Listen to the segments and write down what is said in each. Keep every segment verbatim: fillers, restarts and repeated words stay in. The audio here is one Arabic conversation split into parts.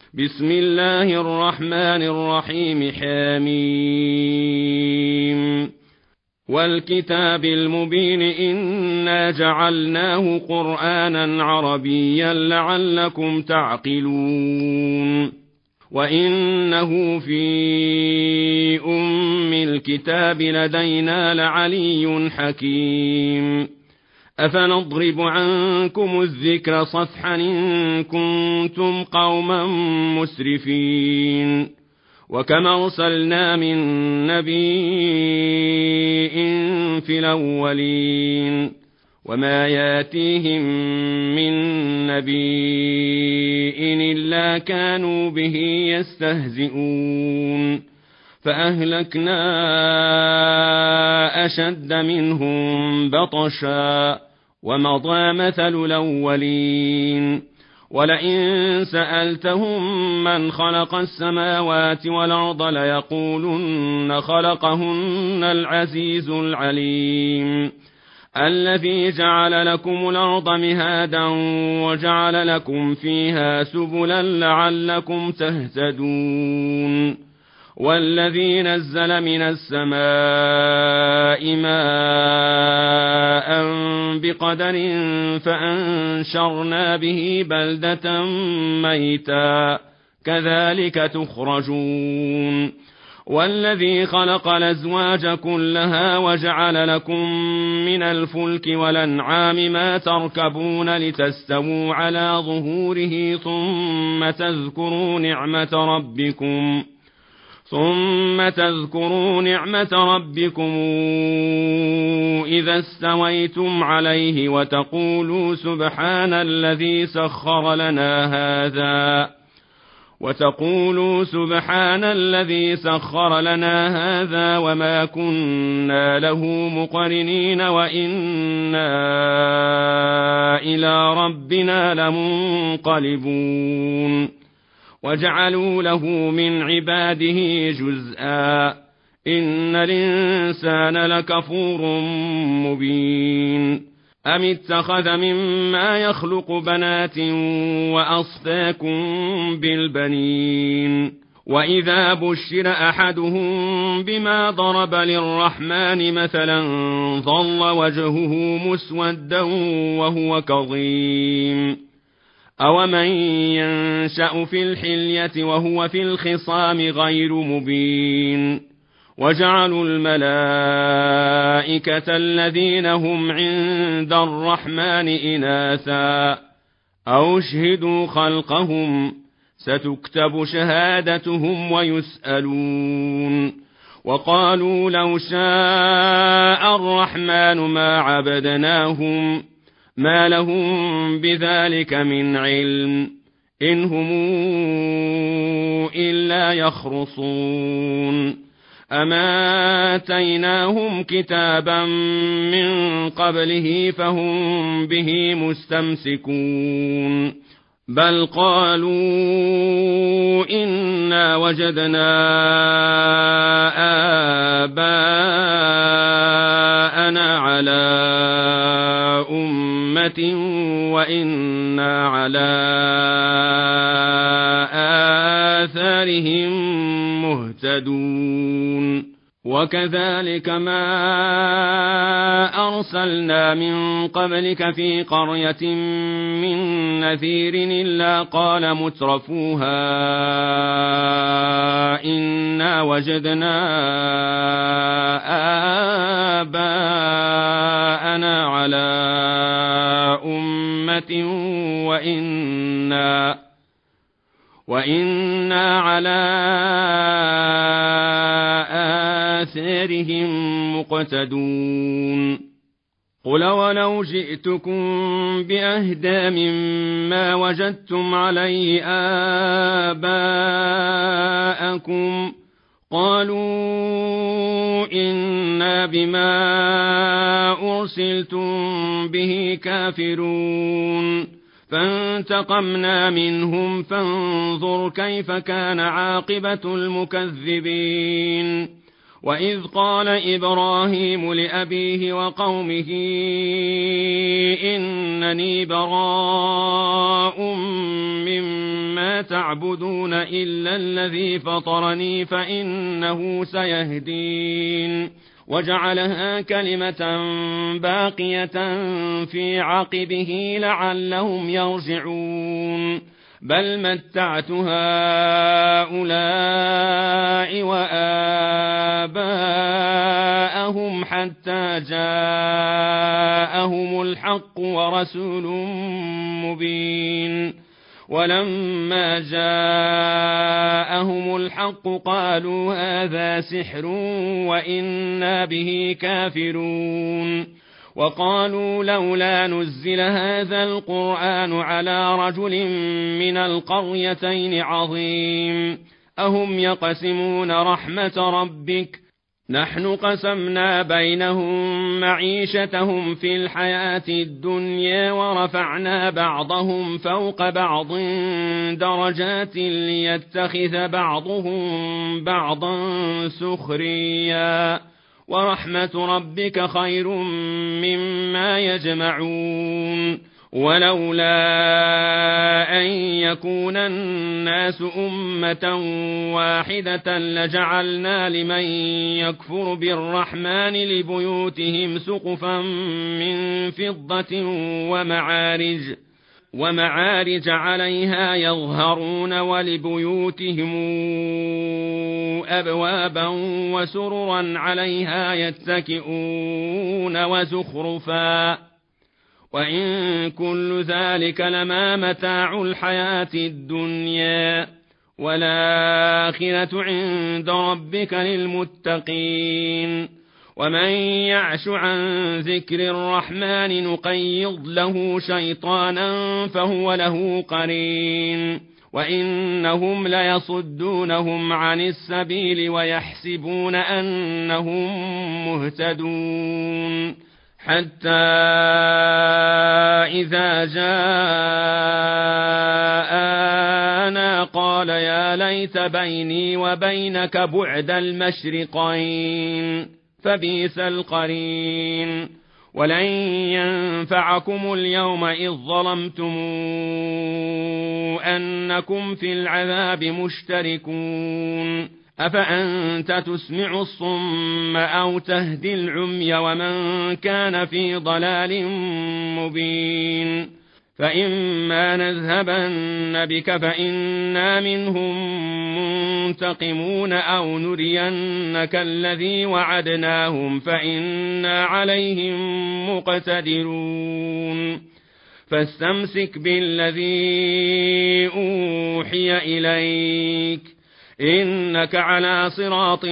بسم الله الرحمن الرحيم حميم والكتاب المبين إنا جعلناه قرآنا عربيا لعلكم تعقلون وإنه في أم الكتاب لدينا لعلي حكيم أفنضرب عنكم الذكر صفحا إن كنتم قوما مسرفين وكم أرسلنا من نبي في الأولين وما ياتيهم من نبي إلا كانوا به يستهزئون فأهلكنا أشد منهم بطشا ومضى مثل الأولين ولئن سألتهم من خلق السماوات والأرض ليقولن خلقهن العزيز العليم الذي جعل لكم الأرض مهادا وجعل لكم فيها سبلا لعلكم تهتدون والذي نزل من السماء ماء بقدر فأنشرنا به بلدة ميتا كذلك تخرجون والذي خلق الأزواج كلها وجعل لكم من الفلك والأنعام ما تركبون لتستووا على ظهوره ثم تذكروا نعمة ربكم ثم تذكروا نعمة ربكم إذا استويتم عليه وتقولوا سبحان الذي سخر لنا هذا وتقولوا سبحان الذي سخر لنا هذا وما كنا له مقرنين وإنا إلى ربنا لمنقلبون وجعلوا له من عباده جزءا إن الإنسان لكفور مبين أم اتخذ مما يخلق بنات وأصفاكم بالبنين وإذا بشر أحدهم بما ضرب للرحمن مثلا ظل وجهه مسودا وهو كظيم أومن ينشأ في الحلية وهو في الخصام غير مبين وجعلوا الملائكة الذين هم عند الرحمن إناثا أو شهدوا خلقهم ستكتب شهادتهم ويسألون وقالوا لو شاء الرحمن ما عبدناهم ما لهم بذلك من علم إن هم إلا يخرصون أما آتيناهم كتابا من قبله فهم به مستمسكون بل قالوا إنا وجدنا آباءنا على أمة وإنا على آثارهم مهتدون وكذلك ما أرسلنا من قبلك في قرية من نذير إلا قال مترفوها إنا وجدنا آباءنا على أمة وإنا وإنا على آثارهم مقتدون قل ولو جئتكم بأهدى مما وجدتم عليه آباءكم قالوا إنا بما أرسلتم به كافرون فانتقمنا منهم فانظر كيف كان عاقبة المكذبين وإذ قال إبراهيم لأبيه وقومه إنني براء مما تعبدون إلا الذي فطرني فإنه سيهدين وجعلها كلمة باقية في عقبه لعلهم يرجعون بل متعت هؤلاء وآباءهم حتى جاءهم الحق ورسول مبين ولما جاءهم الحق قالوا هذا سحر وإنا به كافرون وقالوا لولا نزل هذا القرآن على رجل من القريتين عظيم أهم يقسمون رحمة ربك نحن قسمنا بينهم معيشتهم في الحياة الدنيا ورفعنا بعضهم فوق بعض درجات ليتخذ بعضهم بعضا سخريا ورحمة ربك خير مما يجمعون ولولا أن يكون الناس أمة واحدة لجعلنا لمن يكفر بالرحمن لبيوتهم سقفا من فضة ومعارج ومعارج عليها يظهرون ولبيوتهم أبوابا وسررا عليها يتكئون وزخرفا وإن كل ذلك لما متاع الحياة الدنيا والآخرة عند ربك للمتقين ومن يعش عن ذكر الرحمن نقيض له شيطانا فهو له قرين وإنهم ليصدونهم عن السبيل ويحسبون أنهم مهتدون حتى إذا جاءنا قال يا ليت بيني وبينك بعد المشرقين فبئس القرين ولن ينفعكم اليوم إذ ظلمتم أنكم في العذاب مشتركون أفأنت تسمع الصم أو تهدي العمي ومن كان في ضلال مبين فإما نذهبن بك فإنا منهم منتقمون أو نرينك الذي وعدناهم فإنا عليهم مقتدرون فاستمسك بالذي أوحي إليك إنك على صراط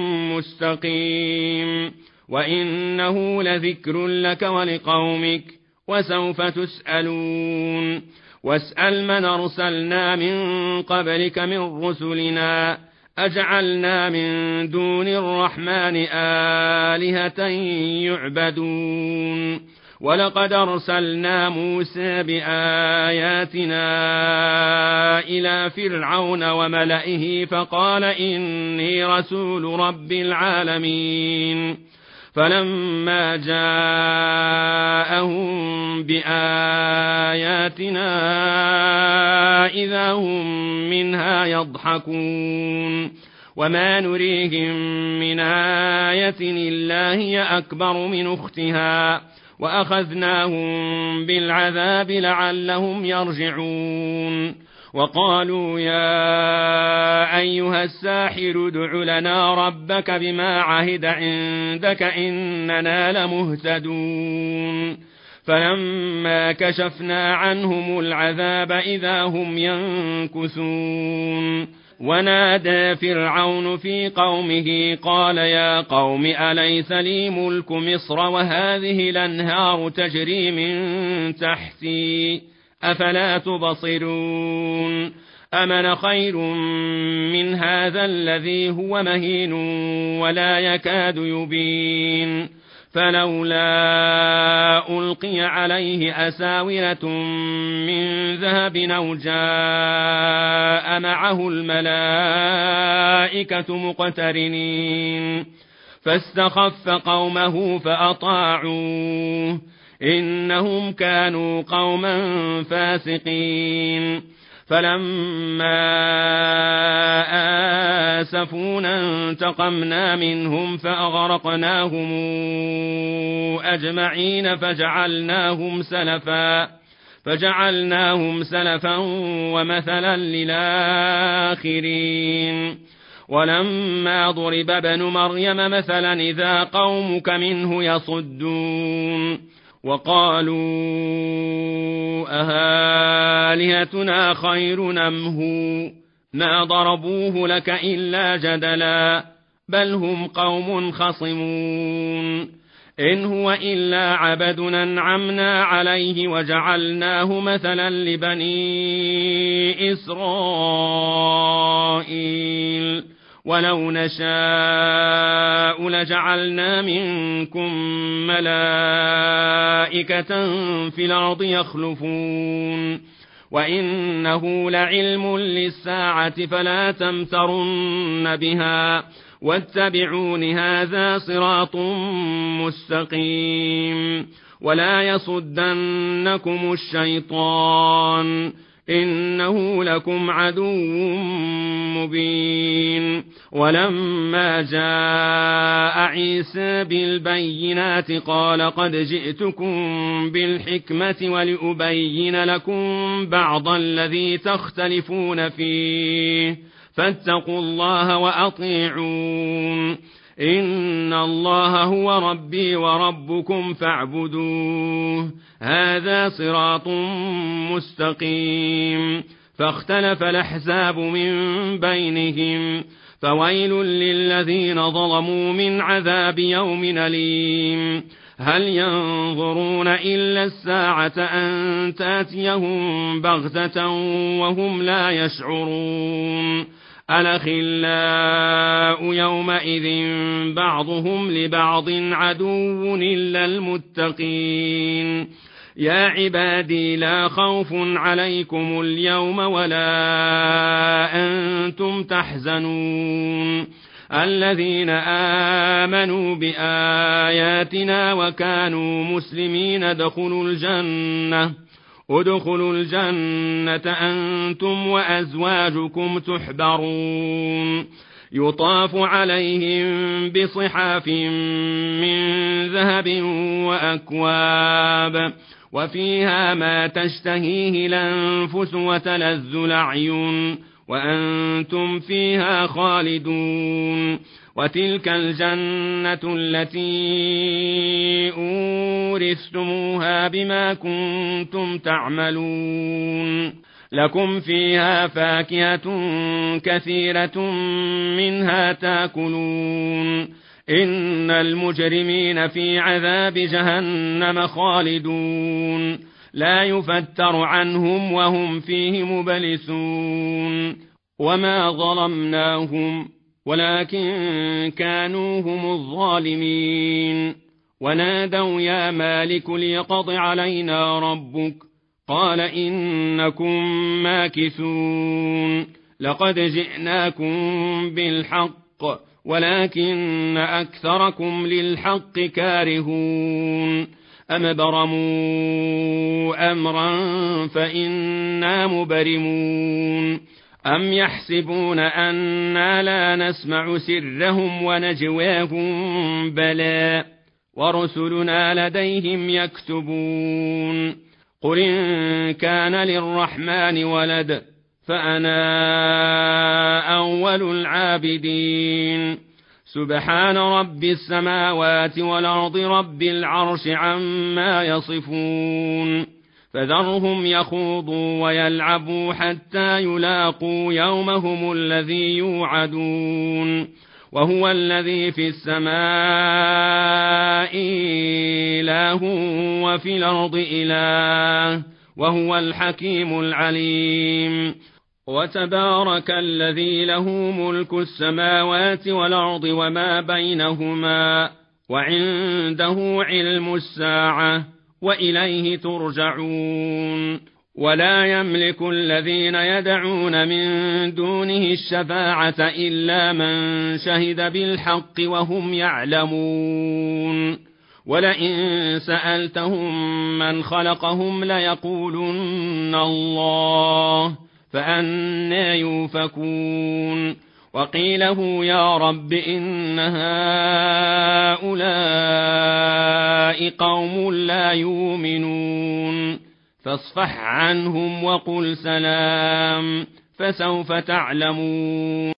مستقيم وإنه لذكر لك ولقومك وسوف تسألون واسأل من أرسلنا من قبلك من رسلنا أجعلنا من دون الرحمن آلهة يعبدون ولقد أرسلنا موسى بآياتنا إلى فرعون وملئه فقال إني رسول رب العالمين فلما جاءهم بآياتنا إذا هم منها يضحكون وما نريهم من آية إلا هي أكبر من أختها وأخذناهم بالعذاب لعلهم يرجعون وقالوا يا أيها الساحر ادع لنا ربك بما عهد عندك إننا لمهتدون فلما كشفنا عنهم العذاب إذا هم ينكثون ونادى فرعون في قومه قال يا قوم أليس لي ملك مصر وهذه الأنهار تجري من تحتي أفلا تبصرون أمن خير من هذا الذي هو مهين ولا يكاد يبين فلولا ألقي عليه أساورة من ذهب أو جاء معه الملائكة مقترنين فاستخف قومه فأطاعوه إنهم كانوا قوما فاسقين فلما آسفونا انتقمنا منهم فأغرقناهم أجمعين فجعلناهم سلفا فجعلناهم سلفا ومثلا للآخرين ولما ضرب ابن مريم مثلا إذا قومك منه يصدون وقالوا أهالهتنا خير أم هو ما ضربوه لك إلا جدلا بل هم قوم خصمون إن هو إلا عبد أنعمنا عليه وجعلناه مثلا لبني إسرائيل ولو نشاء لجعلنا منكم ملائكة في الأرض يخلفون وإنه لعلم للساعة فلا تمترن بها واتبعون هذا صراط مستقيم ولا يصدنكم الشيطان إنه لكم عدو مبين ولما جاء عيسى بالبينات قال قد جئتكم بالحكمة ولأبين لكم بعض الذي تختلفون فيه فاتقوا الله وأطيعون إن الله هو ربي وربكم فاعبدوه هذا صراط مستقيم فاختلف الأحزاب من بينهم فويل للذين ظلموا من عذاب يوم أليم هل ينظرون إلا الساعة أن تأتيهم بغتة وهم لا يشعرون الأخلاء يومئذ بعضهم لبعض عدو إلا المتقين يا عبادي لا خوف عليكم اليوم ولا أنتم تحزنون الذين آمنوا بآياتنا وكانوا مسلمين ادخلوا الجنة ادخلوا الجنة أنتم وأزواجكم تحبرون يطاف عليهم بصحاف من ذهب وأكواب وفيها ما تشتهيه الأنفس وتلذ الأعين وأنتم فيها خالدون وتلك الجنة التي أورثتموها بما كنتم تعملون لكم فيها فاكهة كثيرة منها تاكلون إن المجرمين في عذاب جهنم خالدون لا يفتر عنهم وهم فيه مبلسون وما ظلمناهم ولكن كانوا هم الظالمين ونادوا يا مالك ليقض علينا ربك قال إنكم ماكثون لقد جئناكم بالحق ولكن أكثركم للحق كارهون أم برموا أمرا فإنا مبرمون أم يحسبون أنا لا نسمع سرهم ونجواهم بلى ورسلنا لديهم يكتبون قل إن كان للرحمن ولد فأنا أول العابدين سبحان رب السماوات والأرض رب العرش عما يصفون فذرهم يخوضوا ويلعبوا حتى يلاقوا يومهم الذي يوعدون وهو الذي في السماء إله وفي الأرض إله وهو الحكيم العليم وتبارك الذي له ملك السماوات والأرض وما بينهما وعنده علم الساعة وإليه ترجعون ولا يملك الذين يدعون من دونه الشفاعة إلا من شهد بالحق وهم يعلمون ولئن سألتهم من خلقهم ليقولن الله فأنى يؤفكون وقيله يا رب إن هؤلاء قوم لا يؤمنون فاصفح عنهم وقل سلام فسوف تعلمون